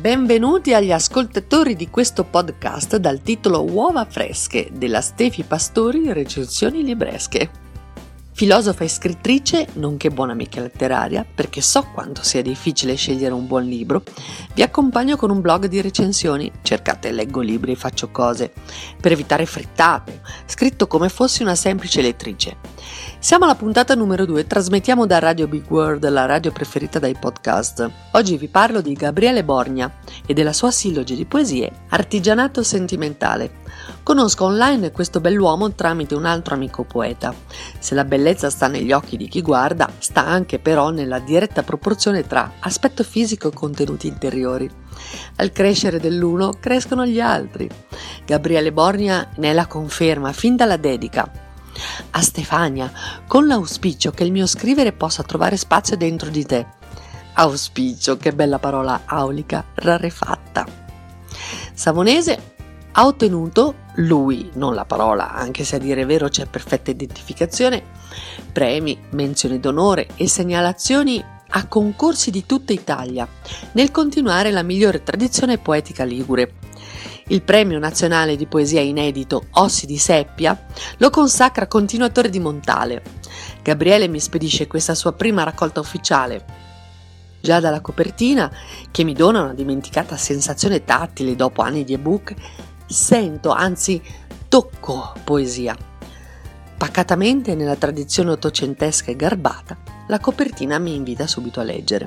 Benvenuti agli ascoltatori di questo podcast dal titolo Uova fresche della Stefi Pastori, recensioni libresche. Filosofa e scrittrice, nonché buona amica letteraria, perché so quanto sia difficile scegliere un buon libro, vi accompagno con un blog di recensioni, cercate Leggo libri e faccio cose, per evitare frittate, scritto come fossi una semplice lettrice. Siamo alla puntata numero 2, trasmettiamo da Radio Big World, la radio preferita dai podcast. Oggi vi parlo di Gabriele Borgna e della sua silloge di poesie Artigianato sentimentale. Conosco online questo bell'uomo tramite un altro amico poeta. Se la bellezza sta negli occhi di chi guarda, sta anche però nella diretta proporzione tra aspetto fisico e contenuti interiori. Al crescere dell'uno crescono gli altri. Gabriele Borgna ne è la conferma fin dalla dedica. A Stefania, con l'auspicio che il mio scrivere possa trovare spazio dentro di te. Auspicio, che bella parola aulica, rarefatta. Savonese ha ottenuto, lui, non la parola, anche se a dire vero c'è perfetta identificazione, premi, menzioni d'onore e segnalazioni a concorsi di tutta Italia, nel continuare la migliore tradizione poetica ligure. Il Premio Nazionale di Poesia Inedito Ossi di Seppia lo consacra continuatore di Montale. Gabriele mi spedisce questa sua prima raccolta ufficiale. Già dalla copertina, che mi dona una dimenticata sensazione tattile dopo anni di ebook, sento, anzi tocco poesia. Pacatamente, nella tradizione ottocentesca e garbata, la copertina mi invita subito a leggere.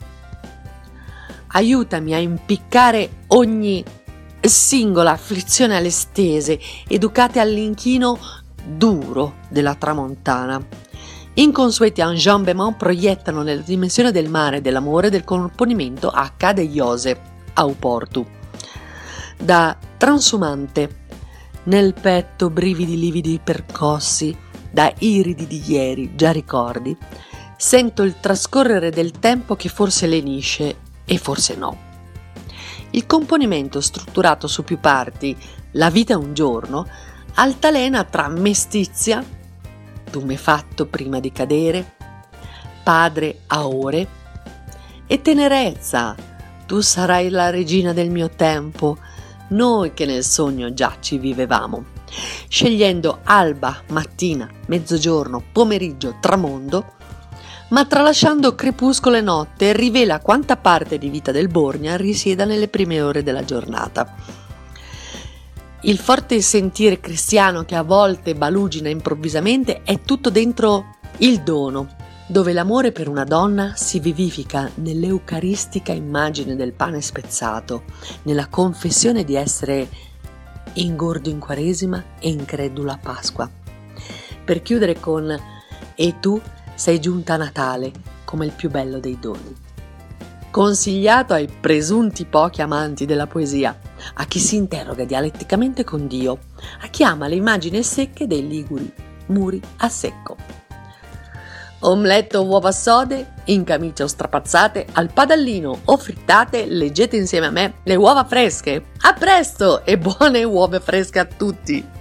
Aiutami a impiccare ogni singola afflizione alle stese, educate all'inchino duro della tramontana. Inconsueti enjambement proiettano nella dimensione del mare, dell'amore, del componimento H de Iose, au portu. Da transumante, nel petto brividi lividi percossi, da iridi di ieri, già ricordi, sento il trascorrere del tempo che forse lenisce e forse no. Il componimento strutturato su più parti, la vita è un giorno, altalena tra mestizia, tu m'hai fatto prima di cadere, padre a ore, e tenerezza, tu sarai la regina del mio tempo, noi che nel sogno già ci vivevamo, scegliendo alba, mattina, mezzogiorno, pomeriggio, tramondo, ma tralasciando crepuscolo e notte, rivela quanta parte di vita del Borgna risieda nelle prime ore della giornata. Il forte sentire cristiano che a volte balugina improvvisamente è tutto dentro il dono, dove l'amore per una donna si vivifica nell'eucaristica immagine del pane spezzato, nella confessione di essere ingordo in Quaresima e incredulo a Pasqua. Per chiudere con «E tu sei giunta a Natale come il più bello dei doni». Consigliato ai presunti pochi amanti della poesia, a chi si interroga dialetticamente con Dio, a chi ama le immagini secche dei liguri muri a secco. Omelette o uova sode, in camicia o strapazzate, al padallino o frittate, leggete insieme a me le uova fresche. A presto e buone uova fresche a tutti!